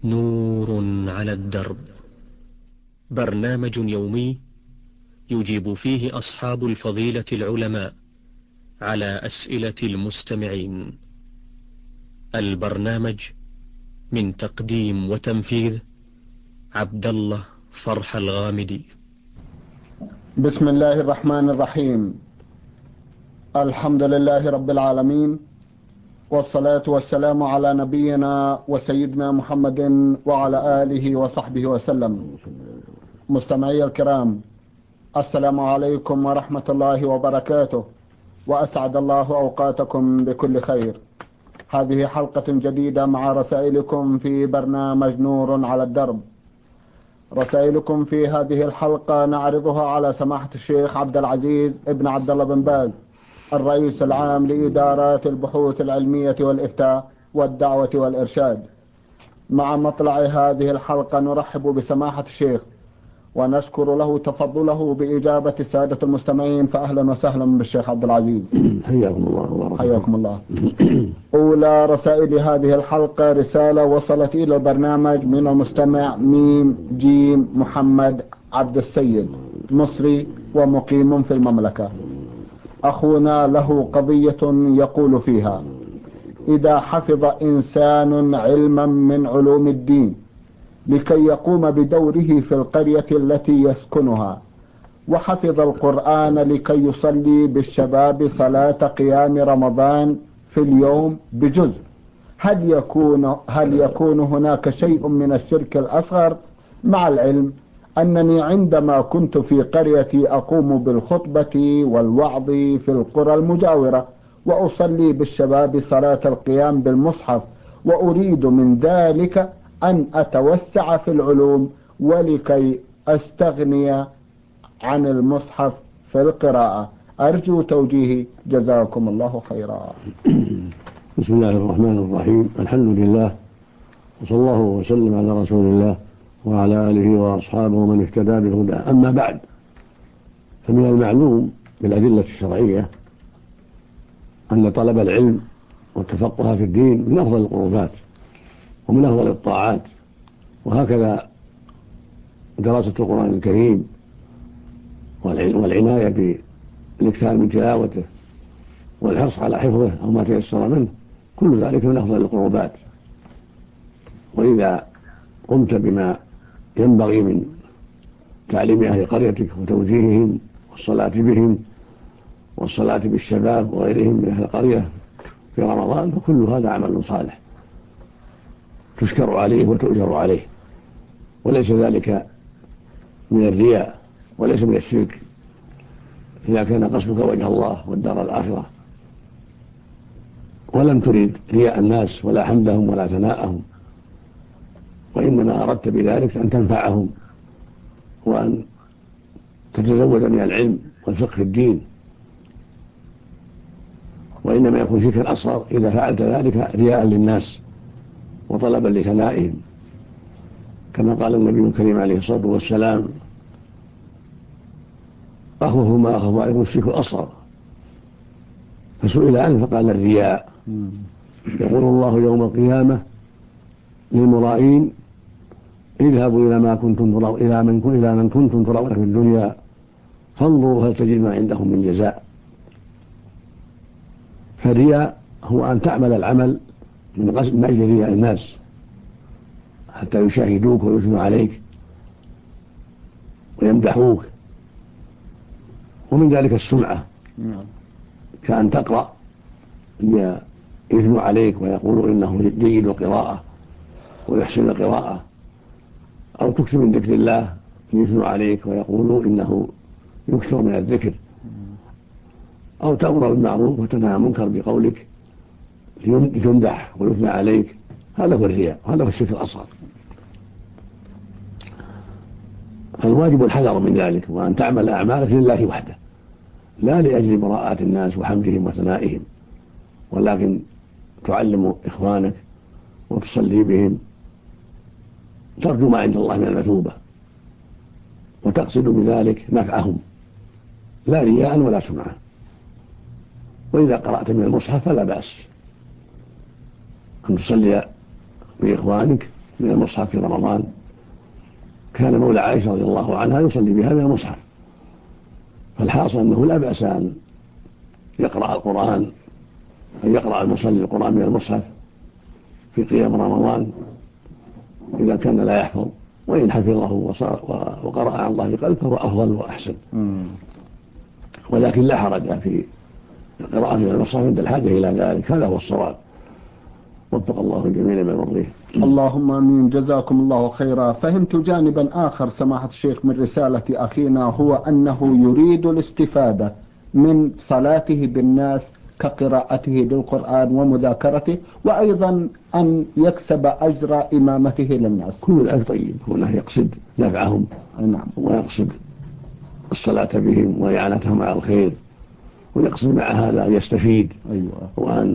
نور على الدرب، برنامج يومي يجيب فيه أصحاب الفضيلة العلماء على أسئلة المستمعين. البرنامج من تقديم وتنفيذ عبد الله فرح الغامدي. بسم الله الرحمن الرحيم. الحمد لله رب العالمين، والصلاة والسلام على نبينا وسيدنا محمد وعلى آله وصحبه وسلم. مستمعي الكرام، السلام عليكم ورحمة الله وبركاته، وأسعد الله أوقاتكم بكل خير. هذه حلقة جديدة مع رسائلكم في برنامج نور على الدرب. رسائلكم في هذه الحلقة نعرضها على سماحة الشيخ عبد العزيز ابن عبد الله بن باز، الرئيس العام لإدارات البحوث العلمية والإفتاء والدعوة والإرشاد. مع مطلع هذه الحلقة نرحب بسماحة الشيخ ونشكر له تفضله بإجابة السادة المستمعين، فأهلا وسهلا بالشيخ عبد العزيز. حياكم الله. حياكم الله. أولى رسائل هذه الحلقة رسالة وصلت إلى البرنامج من المستمع ميم جيم محمد عبد السيد، مصري ومقيم في المملكة. أخونا له قضية يقول فيها: إذا حفظ إنسان علما من علوم الدين لكي يقوم بدوره في القرية التي يسكنها، وحفظ القرآن لكي يصلي بالشباب صلاة قيام رمضان في اليوم بجزء، هل يكون هناك شيء من الشرك الأصغر؟ مع العلم أنني عندما كنت في قريتي أقوم بالخطبة والوعظ في القرى المجاورة، وأصلي بالشباب صلاة القيام بالمصحف، وأريد من ذلك أن أتوسع في العلوم ولكي أستغني عن المصحف في القراءة. أرجو توجيهي، جزاكم الله خيرا. بسم الله الرحمن الرحيم. الحمد لله، وصلى الله وسلم على رسول الله وعلى آله وأصحابه ومن اهتدى بهدى. أما بعد، فمن المعلوم بالأدلة الشرعية أن طلب العلم والتفقه في الدين من أفضل القربات ومن أفضل الطاعات، وهكذا دراسة القرآن الكريم والعناية بالاكثار من تلاوته والحرص على حفظه أو ما تيسر منه، كل ذلك من أفضل القربات. وإذا قمت بما ينبغي من تعليم أهل قريتك وتوجيههم والصلاة بهم والصلاة بالشباب وغيرهم من أهل القرية في رمضان، فكل هذا عمل صالح تشكر عليه وتؤجر عليه، وليس ذلك من الرياء وليس من الشرك إذا كان قصدك وجه الله والدار الآخرة، ولم تريد رياء الناس ولا حمدهم ولا ثناءهم، وإنما أردت بذلك أن تنفعهم وأن تتزود من العلم والفقه في الدين. وإنما يكون شركا أصغر إذا فعلت ذلك رياء للناس وطلبا لثنائهم، كما قال النبي الكريم عليه الصلاة والسلام: أخوف ما أخاف عليكم الشرك الأصغر. فسئل عنه فقال: الرياء. يقول الله يوم القيامة للمرائين: اذهبوا إلى من كنتم ترون في الدنيا فانظروا هل تجد ما عندهم من جزاء. فالرياء هو أن تعمل العمل من أجل رياء الناس حتى يشاهدوك ويثنوا عليك ويمدحوك، ومن ذلك السمعة، كأن تقرأ يثنوا عليك ويقولوا إنه جيد القراءة ويحسن القراءة، أو تكثر من ذكر الله يثنوا عليك ويقولوا إنه يكثر من الذكر، أو تأمر بالمعروف وتنهى عن المنكر بقولك لتمدح ويثنى عليك. هذا هو الرياء، هذا هو الشرك الأصغر. فالواجب الحذر من ذلك، وأن تعمل أعمالك لله وحده، لا لأجل براءات الناس وحمدهم وثنائهم، ولكن تعلم إخوانك وتصلي بهم ترجو ما عند الله من المثوبة، وتقصد بذلك نفعهم لا رياء ولا سمعة. وإذا قرأت من المصحف فلا بأس أن تصلي بإخوانك من المصحف في رمضان كان مولى عائشة رضي الله عنها يصلي بها من المصحف. فالحاصل أنه لا بأس أن يقرأ القرآن، أن يقرأ المصلي القرآن من المصحف في قيام رمضان إذا كان لا يحفظ، وإن حفظه وقرأ عن الله قلب فهو أفضل وأحسن. ولكن لا حرج في القراءة من المصحف عند الحاجة إلى ذلك، هذا هو الصواب. وفق الله الجميع لما يرضيه. اللهم آمين. جزاكم الله خيرا. فهمت جانبا آخر سماحة الشيخ من رسالة أخينا، هو أنه يريد الاستفادة من صلاته بالناس كقراءته للقرآن ومذاكرته، وأيضا أن يكسب أجر إمامته للناس. كل ذلك طيب، هنا يقصد نفعهم. نعم. ويقصد الصلاة بهم وإعانتهم على الخير، ويقصد مع هذا أن يستفيد. أيوة. وأن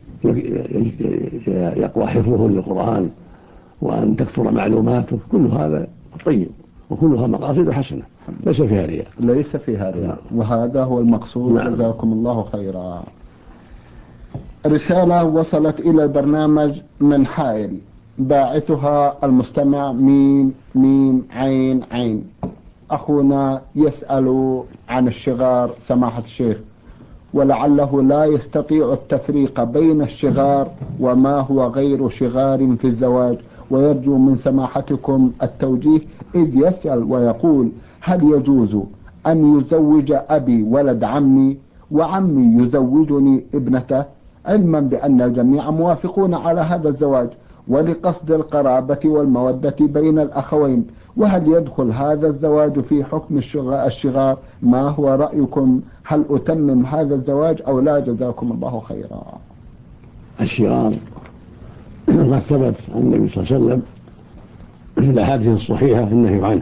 يقوى حفظه للقرآن، وأن تكثر معلوماته. كل هذا طيب، وكلها مقاصد حسنة ليس فيها رياء. ليس فيها رياء، وهذا هو المقصود. نعم. جزاكم الله خيرا. رسالة وصلت إلى البرنامج من حائل، باعثها المستمع ميم عين عين. أخونا يسأل عن الشغار سماحة الشيخ، ولعله لا يستطيع التفريق بين الشغار وما هو غير شغار في الزواج، ويرجو من سماحتكم التوجيه، إذ يسأل ويقول: هل يجوز أن يزوج أبي ولد عمي وعمي يزوجني ابنته، علما بأن الجميع موافقون على هذا الزواج ولقصد القرابة والمودة بين الأخوين، وهل يدخل هذا الزواج في حكم الشغار؟ ما هو رأيكم؟ هل أتمم هذا الزواج أو لا؟ جزاكم الله خيرا. الشغار قد ثبت عن النبي صلى الله عليه وسلم في الأحاديث الصحيحة النهي عنه.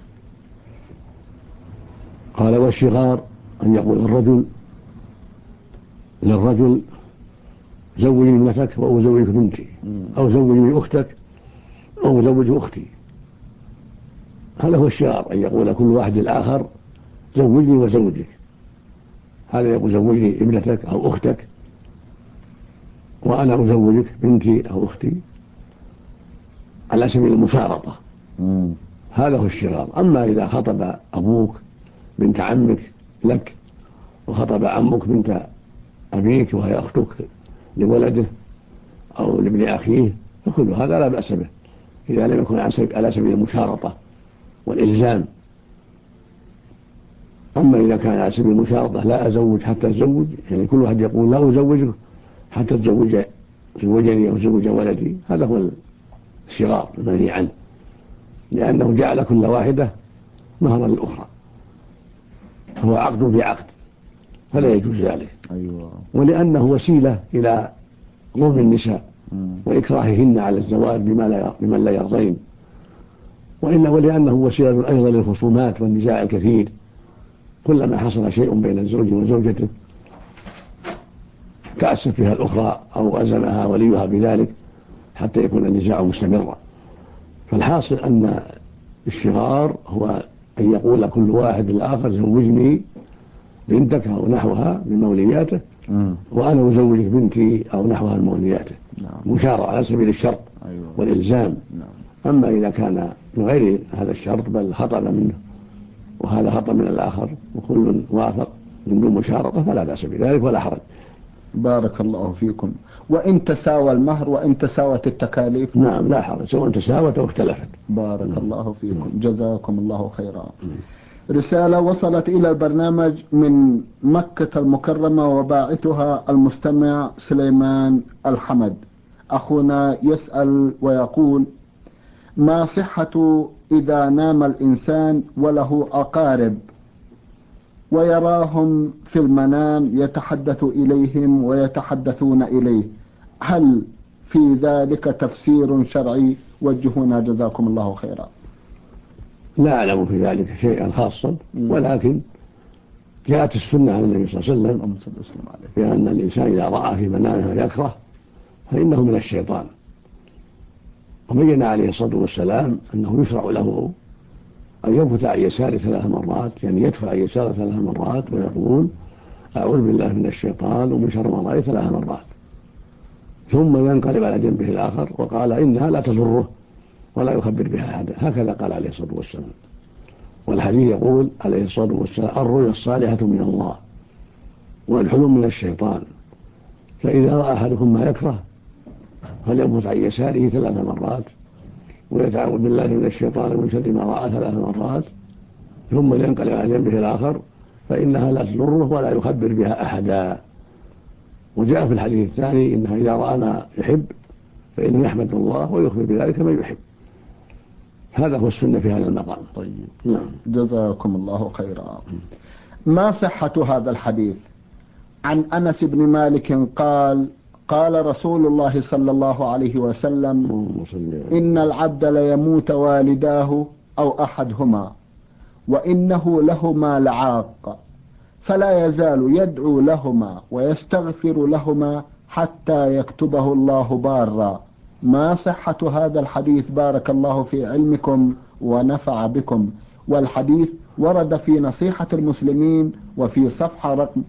قال: والشغار أن يقول الرجل للرجل: زوجني ابنتك أو أزوجك بنتي، أو زوجني أختك أو أزوج أختي. هذا هو الشغار، أن يقول كل واحد الآخر: زوجني وزوجك. هذا يقول: زوجني ابنتك أو أختك، وأنا أزوجك بنتي أو أختي، على سبيل المشارطة. هذا هو الشغار. أما إذا خطب أبوك بنت عمك لك، وخطب عمك بنت أبيك وهي أختك لولده أو لابن أخيه، فكل هذا لا بأس به إذا لم يكن على سبيل المشارطة والإلزام. أما إذا كان على سبيل المشارطة: لا أزوج حتى أتزوج، يعني كل واحد يقول: لا أزوجك حتى تزوجني أو زوج ولدي، هذا هو الشغار المنهي عنه، لأنه جعل كل واحدة مهرا للأخرى، فهو عقد بعقد، فلا يجوز ذلك. أيوة. ولأنه وسيلة إلى ظلم النساء وإكراههن على الزواج بمن لا يرضين، ولأنه وسيلة أيضا للخصومات والنزاع الكثير. كلما حصل شيء بين الزوج وزوجته تأسف فيها الأخرى أو ألزمها وليها بذلك حتى يكون النزاع مستمرا. فالحاصل أن الشغار هو أن يقول كل واحد للآخر: زوجني بنتك أو نحوها من مولياته، وأنا أزوجك بنتي أو نحوها من مولياته. مشارع على سبيل الشرط والإلزام. أما إذا كان من غير هذا الشرط بل خطأ منه وهذا خطأ من الآخر وكل وافق من دون مشارطة فلا بأس بذلك ولا حرج. بارك الله فيكم. وإن تساوى المهر وإن تساوت التكاليف؟ نعم لا حرج، سواء تساوت أو اختلفت. بارك الله فيكم. جزاكم الله خيرا. رسالة وصلت إلى البرنامج من مكة المكرمة، وباعثها المستمع سليمان الحمد. أخونا يسأل ويقول: ما صحة إذا نام الإنسان وله أقارب ويراهم في المنام يتحدث إليهم ويتحدثون إليه، هل في ذلك تفسير شرعي؟ وجهونا جزاكم الله خيرا. لا أعلم في ذلك شيئا خاصا، ولكن جاءت السنة عن النبي صلى الله عليه وسلم بأن الإنسان إذا رأى في منامه يكره فإنه من الشيطان. وبين عليه الصلاة والسلام أنه يشرع له أن ينفث عن يساره 3 مرات، يعني يدفع عن يساره 3 مرات ويقول: أعوذ بالله من الشيطان ومن شر ما رأيت 3 مرات، ثم ينقلب على جنبه الآخر وقال: إنها لا تضره ولا يخبر بها أحدا، هكذا قال عليه الصلاة والسلام. والحديث يقول عليه الصلاة والسلام: الرؤيا الصالحة من الله والحلم من الشيطان، فإذا رأى أحدكم ما يكره فلينفث عن يساره 3 مرات ويتعوذ بالله من الشيطان من شر ما رأى 3 مرات ثم ينقلب على جنبه الآخر فإنها لا تضره ولا يخبر بها أحدا. وجاء في الحديث الثاني: إنه إذا رأى ما يحب فإنه يحمد الله ويخبر بذلك من يحب. هذا هو السنة في هذا المقام. طيب، نعم، جزاكم الله خيرا. ما صحة هذا الحديث؟ عن أنس بن مالك قال: قال رسول الله صلى الله عليه وسلم: إن العبد ليموت والداه أو أحدهما وإنه لهما لعاق، فلا يزال يدعو لهما ويستغفر لهما حتى يكتبه الله بارا. ما صحة هذا الحديث؟ بارك الله في علمكم ونفع بكم. والحديث ورد في نصيحة المسلمين وفي صفحة رقم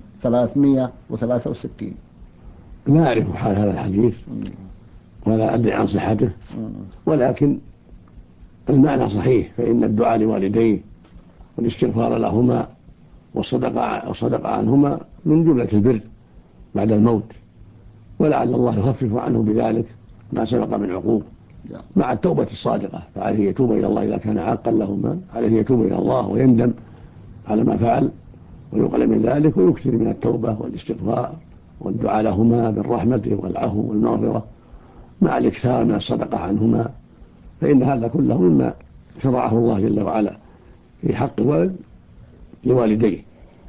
363. لا أعرف حال هذا الحديث ولا أدري عن صحته، ولكن المعنى صحيح، فإن الدعاء لوالديه والاستغفار لهما والصدقة عنهما من جملة البر بعد الموت، ولعل الله يخفف عنه بذلك ما سبق من عقوق مع التوبة الصادقة. فعليه يتوب إلى الله إذا كان عاقا لهما، عليه يتوب إلى الله ويندم على ما فعل ويقل من ذلك ويكثر من التوبة والاستغفار والدعاء لهما بالرحمة والعفو والمغفرة مع الإكثار من الصدقة عنهما، فإن هذا كله مما شرعه الله جل وعلا في حق الولد لوالديه.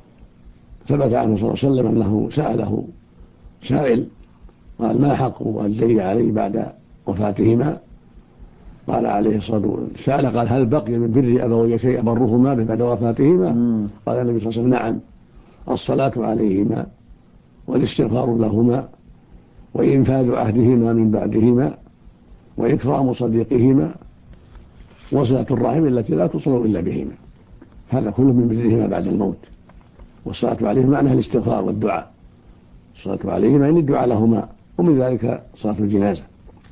ثبت عنه صلى الله عليه وسلم أنه سأله سائل قال: ما حق والدي علي بعد وفاتهما؟ قال عليه الصلاة والسلام: قال: هل بقي من بر أبوي شيء أبرهما بعد وفاتهما؟ قال النبي صلى الله عليه وسلم: نعم، الصلاة عليهما والاستغفار لهما وإنفاذ عهدهما من بعدهما وإكرام صديقهما وصلة الرحم التي لا تصل إلا بهما. هذا كله من برهما بعد الموت. والصلاة عليهما معناها الاستغفار والدعاء. الصلاة عليهما يعني الدعاء لهما، ومن ذلك صلاة الجنازة.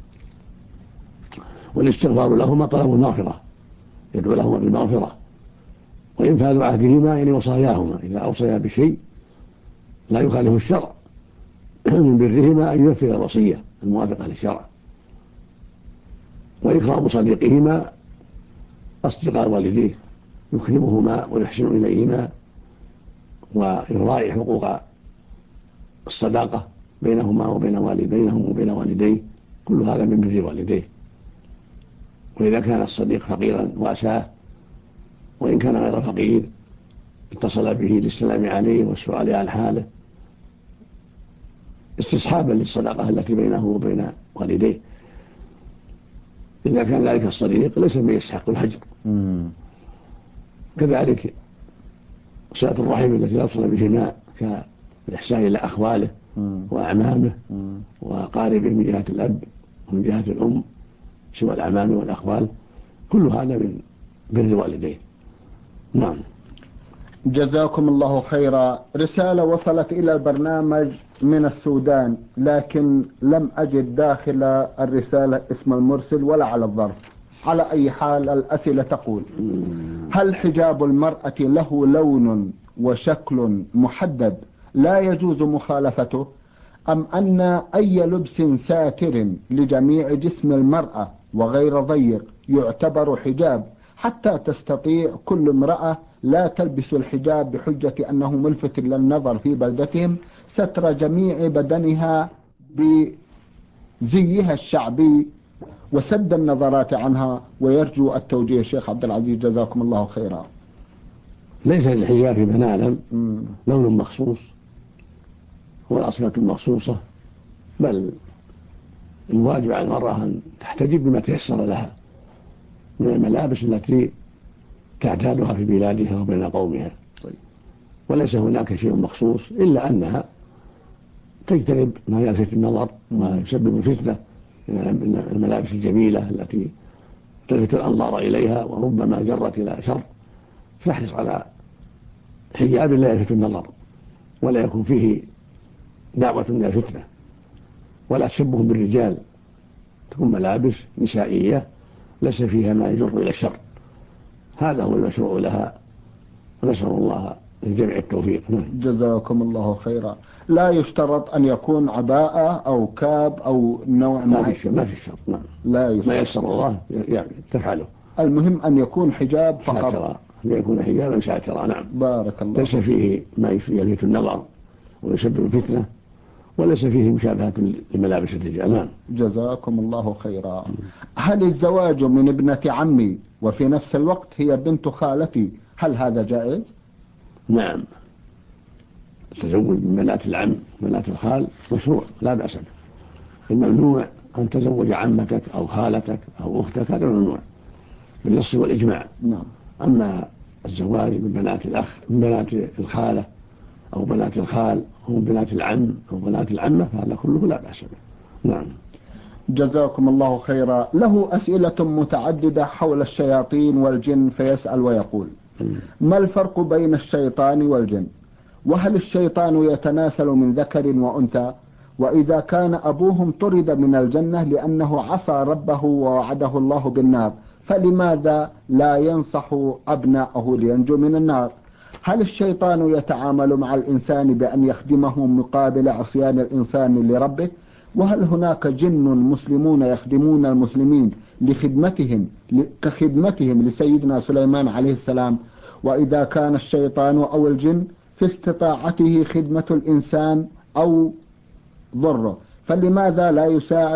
والاستغفار لهما طلب المغفرة، يدعو لهما بالمغفرة. وإنفاذ عهدهما يعني وصاياهما، إذا أوصيا بشيء لا يخالف الشرع من برهما أن ينفذ الوصية الموافقة للشرع. وإكرام صديقهما أصدقاء والديه، يكرمهما ويحسن إليهما ويراعي حقوق الصداقة بينهم وبين والديه، كل هذا من بر والديه. وإذا كان الصديق فقيرا وأساه، وإن كان غير فقير اتصل به للسلام عليه والسؤال عن حاله استصحابا للصداقة التي بينه وبين والديه. إذا كان ذلك الصديق ليس من يستحق الهجر. كذلك صلة الرحم التي يصل بهما كالإحسان إلى أخواله وأعمامه وقاربه من جهة الأب ومن جهة الأم سوى الأعمام والأخوال، كل هذا من بر والديه. نعم. جزاكم الله خيرا. رسالة وصلت إلى البرنامج من السودان، لكن لم أجد داخل الرسالة اسم المرسل ولا على الظرف. على أي حال الأسئلة تقول: هل حجاب المرأة له لون وشكل محدد لا يجوز مخالفته، أم أن أي لبس ساتر لجميع جسم المرأة وغير ضيق يعتبر حجاب، حتى تستطيع كل امرأة لا تلبس الحجاب بحجة أنه ملفت للنظر في بلدتهم ستر جميع بدنها بزيها الشعبي وسد النظرات عنها؟ ويرجو التوجيه الشيخ عبد العزيز جزاكم الله خيرا. ليس الحجاب فيما نعلم لون مخصوص ولا أصفة مخصوصة، بل الواجب على المرأة أن تحتجب بما تيسر لها من الملابس التي تعتادها في بلادها وبين قومها. وليس هناك شيء مخصوص إلا أنها تجتنب ما يلفت النظر ويسبب الفتنة من الملابس الجميلة التي تلفت الأنظار إليها وربما جرت إلى شر، فاحرص على حجاب لا يلفت النظر ولا يكون فيه دعوة من الفتنة، ولا تشبه بالرجال، تكون ملابس نسائية ليس فيها ما يجر إلى الشر. هذا هو المشروع لها، ونسأل الله للجميع التوفيق. جزاكم الله خيرا. لا يشترط أن يكون عباءة أو كاب أو نوع ما في الشرط. لا يشترط. ما يسر الله يعني تفعله. المهم أن يكون حجاب فقط. شاترا، أن يكون حجابا شاترا. نعم. بارك الله. ليس فيه ما يلفت النظر ويسبب فتنة، وليس فيه مشابهة لملابس الرجال. نعم. جزاكم الله خيرا. هل الزواج من ابنة عمي وفي نفس الوقت هي بنت خالتي، هل هذا جائز؟ نعم، التزوج من بنات العم وبنات الخال مشروع لا بأس به. الممنوع أن تزوج عمتك أو خالتك أو أختك، هذا ممنوع بالنص والإجماع. نعم. أما الزواج من بنات الأخ، من بنات الخالة أو بنات الخال أو بنات العم أو بنات العمة، فهذا كله لا بأس به. نعم. جزاكم الله خيرا. له أسئلة متعددة حول الشياطين والجن، فيسأل ويقول: ما الفرق بين الشيطان والجن؟ وهل الشيطان يتناسل من ذكر وأنثى؟ وإذا كان أبوهم طرد من الجنة لأنه عصى ربه ووعده الله بالنار، فلماذا لا ينصح أبناءه لينجوا من النار؟ هل الشيطان يتعامل مع الإنسان بأن يخدمه مقابل عصيان الإنسان لربه؟ وهل هناك جن مسلمون يخدمون المسلمين كخدمتهم لسيدنا سليمان عليه السلام؟ وإذا كان الشيطان أو الجن في استطاعته خدمة الإنسان أو ضره، فلماذا لا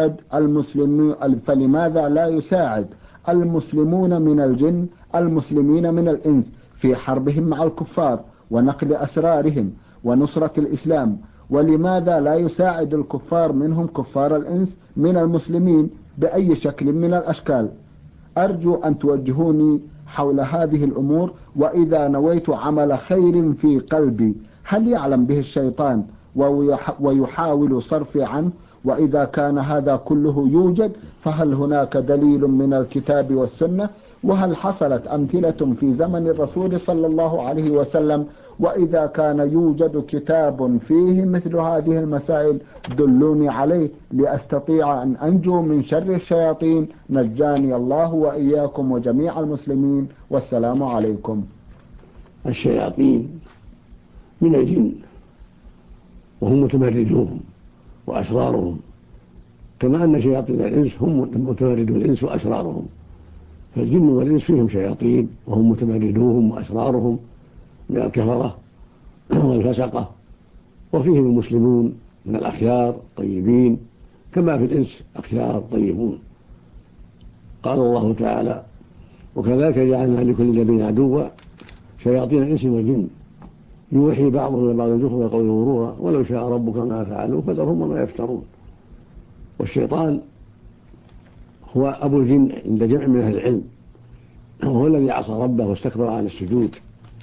يساعد المسلمون من الجن المسلمين من الإنس في حربهم مع الكفار ونقل أسرارهم ونصرة الإسلام؟ ولماذا لا يساعد الكفار منهم كفار الإنس من المسلمين بأي شكل من الأشكال؟ أرجو أن توجهوني حول هذه الأمور. وإذا نويت عمل خير في قلبي، هل يعلم به الشيطان ويحاول صرفي عنه؟ وإذا كان هذا كله يوجد، فهل هناك دليل من الكتاب والسنة؟ وهل حصلت أمثلة في زمن الرسول صلى الله عليه وسلم؟ وإذا كان يوجد كتاب فيه مثل هذه المسائل دلوني عليه لأستطيع أن أنجو من شر الشياطين. نجاني الله وإياكم وجميع المسلمين، والسلام عليكم. الشياطين من الجن، وهم متمردون وأشرارهم، كما أن شياطين الإنس هم متمردون الإنس وأشرارهم. فالجن والإنس فيهم شياطين وهم متمردون وأشرارهم من الكفرة والفسقة، وفيهم المسلمون من الأخيار الطيبين، كما في الإنس أخيار طيبون. قال الله تعالى: وكذلك جعلنا لكل نبي عدوا شياطين الإنس والجن يوحي بعضهم إلى بعض زخرف القول غرورا ولو شاء ربك ما فعلوا فذرهم وما يفترون. والشيطان هو أبو الجن عند جمع من أهل العلم، وهو الذي عصى ربه واستكبر عن السجود.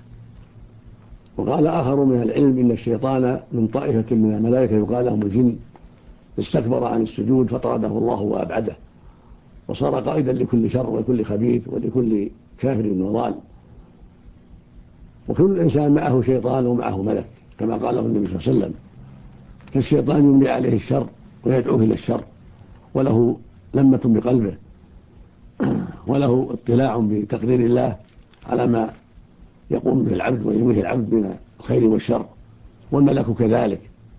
وقال آخر من العلم إن الشيطان من طائفة من الملائكة يقال لهم الجن، استكبر عن السجود فطرده الله وأبعده، وصار قائدا لكل شر ولكل خبيث ولكل كافر وضال. وكل إنسان معه شيطان ومعه ملك، كما قاله النبي صلى الله عليه وسلم. فالشيطان يملي عليه الشر ويدعوه إلى الشر، وله لمة بقلبه، وله اطلاع بتقدير الله على ما يقوم به العبد وينويه العبد من الخير والشر، والملك كذلك.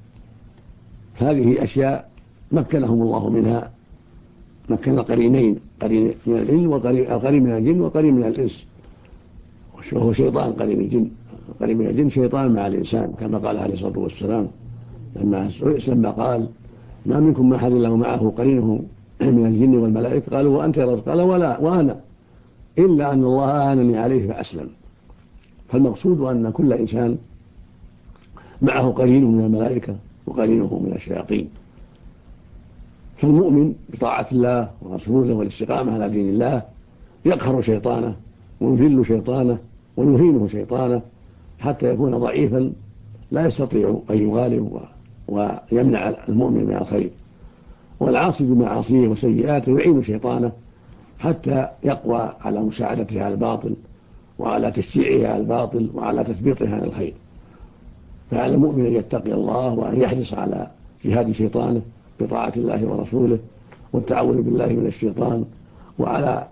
هذه أشياء مكنهم الله منها، مكن القرينين، قرين من الجن وقرين من الجن وقرين من الإنس، وهو شيطان قرين الجن. قرين من الجن شيطان مع الإنسان، كما قال عليه الصلاة والسلام لما قال: ما منكم ما أحد له معه قرينه من الجن والملائكة، قالوا: وأنت يا رب؟ قال: ولا وأنا، إلا أن الله أعانني عليه فأسلم. فالمقصود أن كل إنسان معه قرينه من الملائكة وقرينه من الشياطين. فالمؤمن بطاعة الله ورسوله والاستقامة على دين الله يقهر شيطانه ويذل شيطانه ويهينه شيطانه، حتى يكون ضعيفا لا يستطيع أن يغالب ويمنع المؤمن من الخير. والعاصي بمعاصيه وسيئاته يعين شيطانه حتى يقوى على مساعدته على الباطل وعلى تشجيعه على الباطل وعلى تثبيطه عن الخير. فعلى المؤمن أن يتقي الله وأن يحرص على جهاد شيطانه بطاعة الله ورسوله والتعوذ بالله من الشيطان، وعلى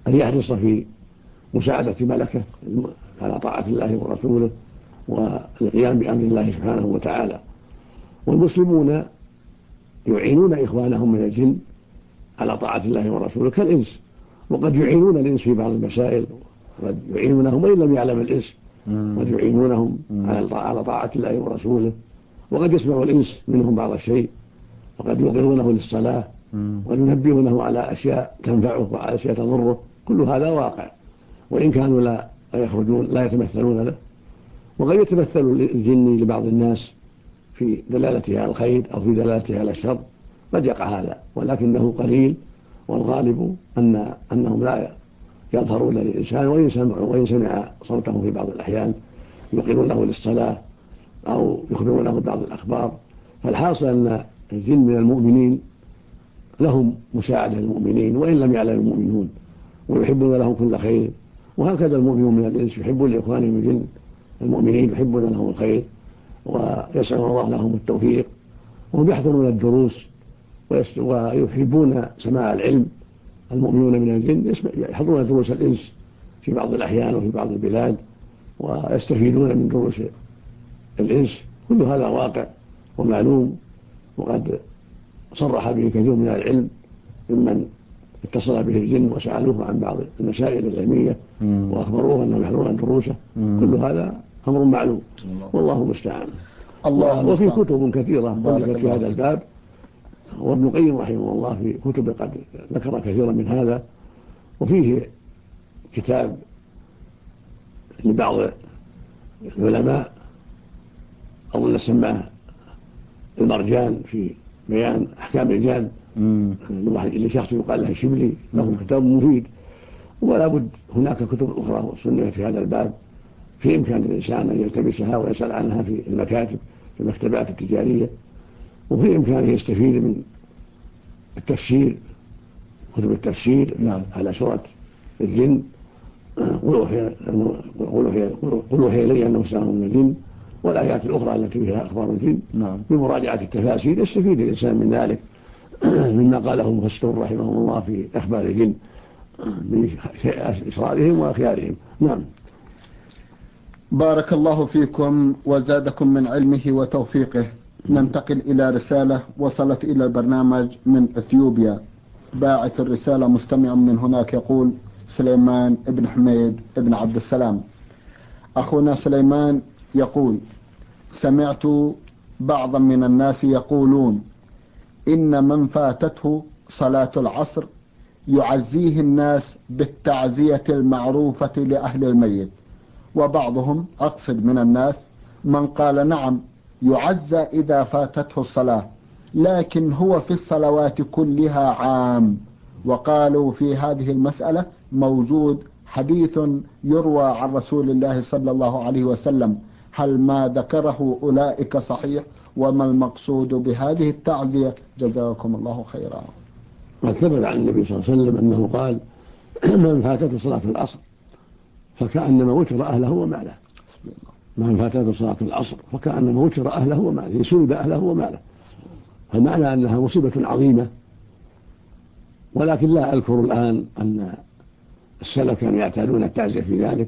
أن يحرص في مساعدة ملكه على طاعة الله ورسوله والقيام بأمر الله سبحانه وتعالى. والمسلمون يعينون إخوانهم من الجن على طاعة الله ورسوله كالإنس، وقد يعينون الإنس في بعض المسائل، وقد يعينونهم وإن لم يعلم الإنس، قد يعينونهم على طاعة الله ورسوله، وقد يسمع الإنس منهم بعض الشيء، وقد يوقظونه للصلاة، وقد ينبهونه على أشياء تنفعه وعلى أشياء تضره. كل هذا واقع، وإن كانوا لا يخرجون لا يتمثلون له. وقد يتمثل الجن لبعض الناس في دلالته على الخير أو في دلالته على الشر، قد يقع هذا، ولكنه قليل، والغالب أنهم لا يظهرون للإنسان، وإن سمع صوته في بعض الأحيان يوقظونه للصلاة أو يخبرونه ببعض الأخبار. فالحاصل أن الجن من المؤمنين لهم مساعدة للمؤمنين وإن لم يعلم المؤمنون، ويحبون لهم كل خير. وهكذا المؤمنون من الإنس يحبون لإخوانهم الجن المؤمنين، يحبون لهم الخير ويسأل الله لهم التوفيق، وهم يحضرون الدروس ويحبون سماع العلم. المؤمنون من الجن يحضرون دروس الإنس في بعض الأحيان وفي بعض البلاد، ويستفيدون من دروس الإنس. كل هذا واقع ومعلوم، وقد صرح به كثير من العلم ممن اتصل به الجن وسألوه عن بعض المسائل العلمية وأخبروه أنهم يحضرون دروسه. كل هذا أمر معلوم، والله المستعان. وفي كتب كثيرة ألفت في هذا الباب، وابن القيم رحمه الله في كتب قد ذكر كثيرا من هذا. وفيه كتاب لبعض العلماء أظن سماه المرجان في بيان أحكام الجان، لشخص يقال له شبلي، له كتاب مفيد. ولا بد هناك كتب أخرى والسنة في هذا الباب في إمكان الإنسان أن يلتمسها ويسأل عنها في المكاتب في المكتبات التجارية، وفي إمكانه يستفيد من التفسير، كتب التفسير على سورة الجن. قل وحي إلي أنه سلام من الجن، والآيات الأخرى التي فيها أخبار الجن. بمراجعة التفاسير يستفيد الإنسان من ذلك مما قاله المفسرون رحمهم الله في أخبار الجن من إسرارهم وأخيارهم. نعم. بارك الله فيكم وزادكم من علمه وتوفيقه. ننتقل إلى رسالة وصلت إلى البرنامج من إثيوبيا. باعث الرسالة مستمع من هناك يقول: سليمان ابن حميد ابن عبد السلام. أخونا سليمان يقول: سمعت بعضا من الناس يقولون إن من فاتته صلاة العصر يعزيه الناس بالتعزية المعروفة لأهل الميت، وبعضهم أقصد من الناس من قال نعم يعزى إذا فاتته الصلاة، لكن هو في الصلوات كلها عام. وقالوا في هذه المسألة موجود حديث يروى عن رسول الله صلى الله عليه وسلم، هل ما ذكره أولئك صحيح؟ وما المقصود بهذه التعزية؟ جزاكم الله خيرا. قد ثبت عن النبي صلى الله عليه وسلم أنه قال: من فاتته صلاة العصر فكأنما وتر أهله وماله. من فاتته صلاة العصر فكأنما وتر أهله وماله، سلب أهله وماله. فمعنى أنها مصيبة عظيمة، ولكن لا أذكر الآن أن السلف كانوا يعتادون التعزية في ذلك.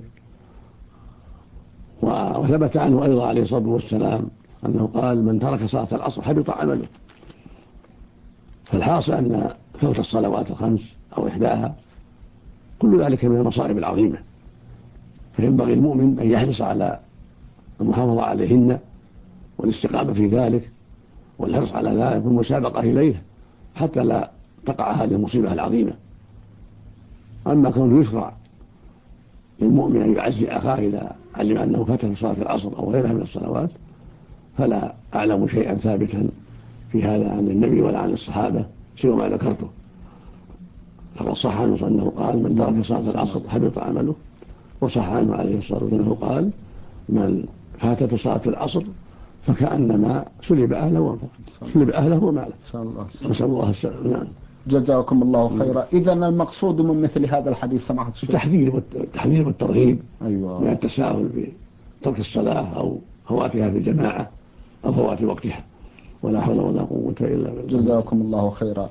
وثبت عنه أيضا عليه الصلاة والسلام أنه قال: من ترك صلاة العصر حبط عمله. فالحاصل أن فوت الصلوات الخمس أو إحداها كل ذلك من المصائب العظيمة، فينبغي المؤمن أن يحرص على المحافظة عليهن والاستقامة في ذلك والحرص على ذلك والمسابقة إليه حتى لا تقع هذه المصيبة العظيمة. أما كونه يشرع للمؤمن أن يعزي أخاه إذا علم أنه فاته صلاة العصر أو غيرها من الصلوات، فلا أعلم شيئا ثابتا في هذا عن النبي ولا عن الصحابة سوى ما ذكرته. لقد صح عنه أنه قال: من ترك صلاة العصر حبط عمله. وصح عنه عليه الصلاة والسلام أنه قال: من فاتته صلاة العصر فكأنما سلب أهله وماله. نسأل الله السلامة. جزاكم الله خيرا. إذن المقصود من مثل هذا الحديث سماحة الشيخ التحذير والترغيب من التساهل بترك الصلاة أو فواتها في الجماعة أو فوات وقتها، ولا حول ولا قوة إلا بالله. جزاكم الله خيرا.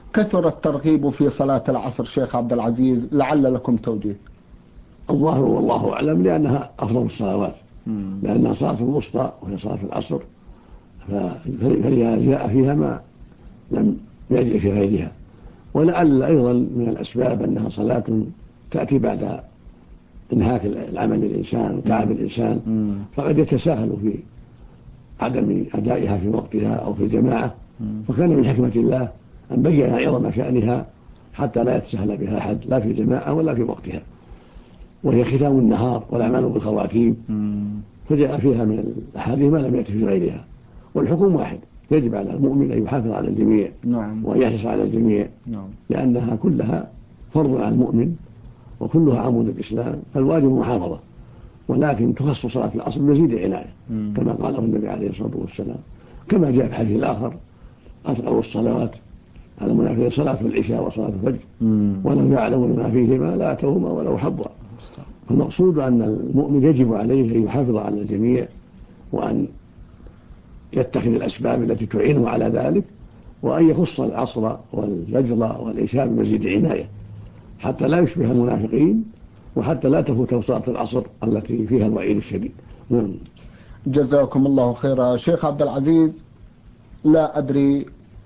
كثر الترغيب في صلاة العصر شيخ عبد العزيز، لعل لكم توجيه. الظاهر والله أعلم لأنها أفضل الصلوات، لأنها صلاة الوسطى وهي صلاة العصر، فلذا جاء فيها ما لم يجئ في غيرها. ولعل أيضا من الأسباب أنها صلاة تأتي بعد انهاك العمل الإنسان وتعب الإنسان، فقد يتساهل في عدم أدائها في وقتها أو في الجماعة، فكان من حكمة الله أن بين عظم شأنها حتى لا يتساهل بها أحد لا في جماعة ولا في وقتها، وهي ختام النهار والأعمال بالخواتيم، فجاء فيها من الأحاديث ما لم يأتي في غيرها. والحكم واحد، يجب على المؤمن أن يحافظ على الجميع وأن يحرص على الجميع، لأنها كلها فرض على المؤمن وكلها عمود الإسلام، فالواجب محافظة، ولكن تخص صلاة العصر بمزيد عناية كما قاله النبي عليه الصلاة والسلام، كما جاء في الحديث الآخر: أثقل الصلوات على المنافقين صلاة العشاء وصلاة الفجر ولو يعلمون ما فيهما لا أتوهما ولو حبوا. فالمقصود أن المؤمن يجب عليه أن يحافظ على الجميع وأن يتخذ الأسباب التي تعينه على ذلك، وأن يخص العصر والفجر والعشاء بمزيد عناية حتى لا يشبه المنافقين، وحتى لا تفوت صلاة العصر التي فيها الوعيد الشديد. جزاكم الله خيرا. شيخ عبد العزيز، لا أدري،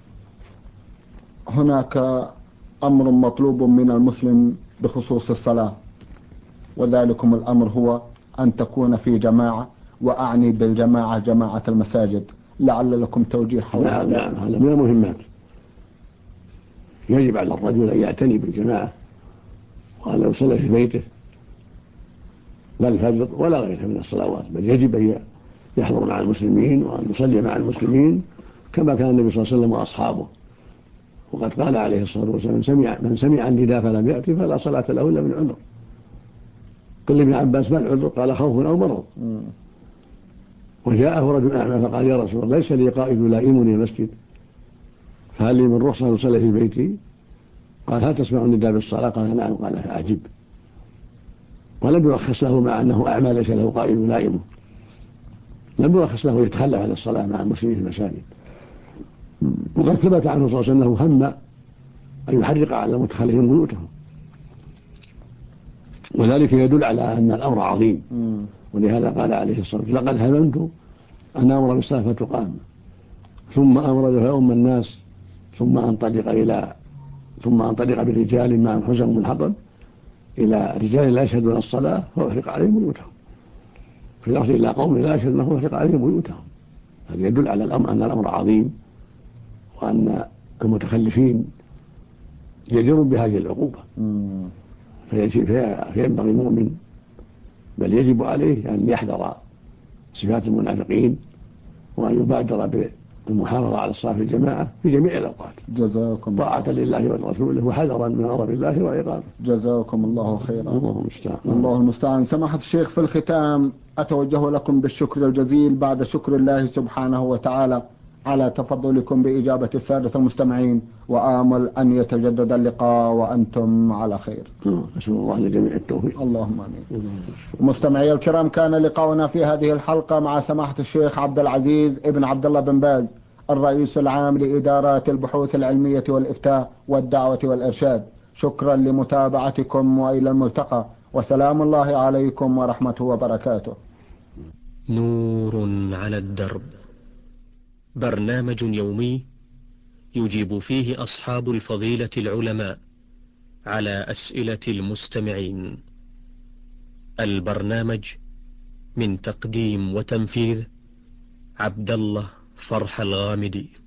هناك أمر مطلوب من المسلم بخصوص الصلاة، وذلكم الأمر هو أن تكون في جماعة، وأعني بالجماعة جماعة المساجد، لعل لكم توجيه حول هذا. نعم، هذا من المهمات. يجب على الرجل أن يعتني بالجماعة، وأن لو صلى في بيته لا الفجر ولا غيرها من الصلوات، بل يجب أن يحضر مع المسلمين وأن يصلي مع المسلمين كما كان النبي صلى الله عليه وسلم وأصحابه. وقد قال عليه الصلاة والسلام: من سمع النداء فلم يأتي فلا صلاة له إلا من عذر. قال ابن عباس: ما العذر؟ قال: خوف أو مرض. وجاءه رجل أعمى فقال: يا رسول الله، ليس لي قائد يلائمني المسجد، فهل لي من رخصة أصلي في بيتي؟ قال: هل تسمع النداء بالصلاة؟ قال: نعم. قال: فأعجب. ولم يرخص له مع أنه أعمى ليس له قائد يلائمه، لم يرخص له يتخلف عن الصلاة مع المسلمين في المساجد. وقد ثبت عنه صلى الله عليه وسلم أنه هم أن يحرق على المتخلفين بيوتهم، وذلك يدل على أن الأمر عظيم. ولهذا قال عليه الصلاة والسلام: لقد هممت أن أمر بالصلاة فتقام، ثم أمر فيؤم الناس، ثم أنطلق برجال معهم حزم من حطب إلى رجال لا يشهدون الصلاة فأحرق عليهم بيوتهم، في لفظ إلى قوم لا يشهدون فأحرق عليهم بيوتهم. هذا يدل على أن الأمر عظيم، وأن المتخلفين جدير بهذه العقوبة. فينبغي المؤمن، بل يجب عليه أن يحذر صفات المنافقين، وأن يبادر بالمحافظة على الصلاة في الجماعة في جميع الأوقات، جزاكم طاعة لله ورسوله وحذرا من غضب الله وعقابه. جزاكم الله خيرا. الله المستعان. سماحة الشيخ، في الختام أتوجه لكم بالشكر الجزيل بعد شكر الله سبحانه وتعالى على تفضلكم بإجابة السادة المستمعين، وآمل أن يتجدد اللقاء وأنتم على خير. أسأل الله لجميع التوفيق. اللهم آمين. مستمعي الكرام، كان لقاؤنا في هذه الحلقة مع سماحة الشيخ عبد العزيز ابن عبد الله بن باز، الرئيس العام لإدارات البحوث العلمية والإفتاء والدعوة والإرشاد. شكرا لمتابعتكم، وإلى الملتقى، وسلام الله عليكم ورحمته وبركاته. نور على الدرب، برنامج يومي يجيب فيه أصحاب الفضيلة العلماء على أسئلة المستمعين. البرنامج من تقديم وتنفيذ عبد الله فرح الغامدي.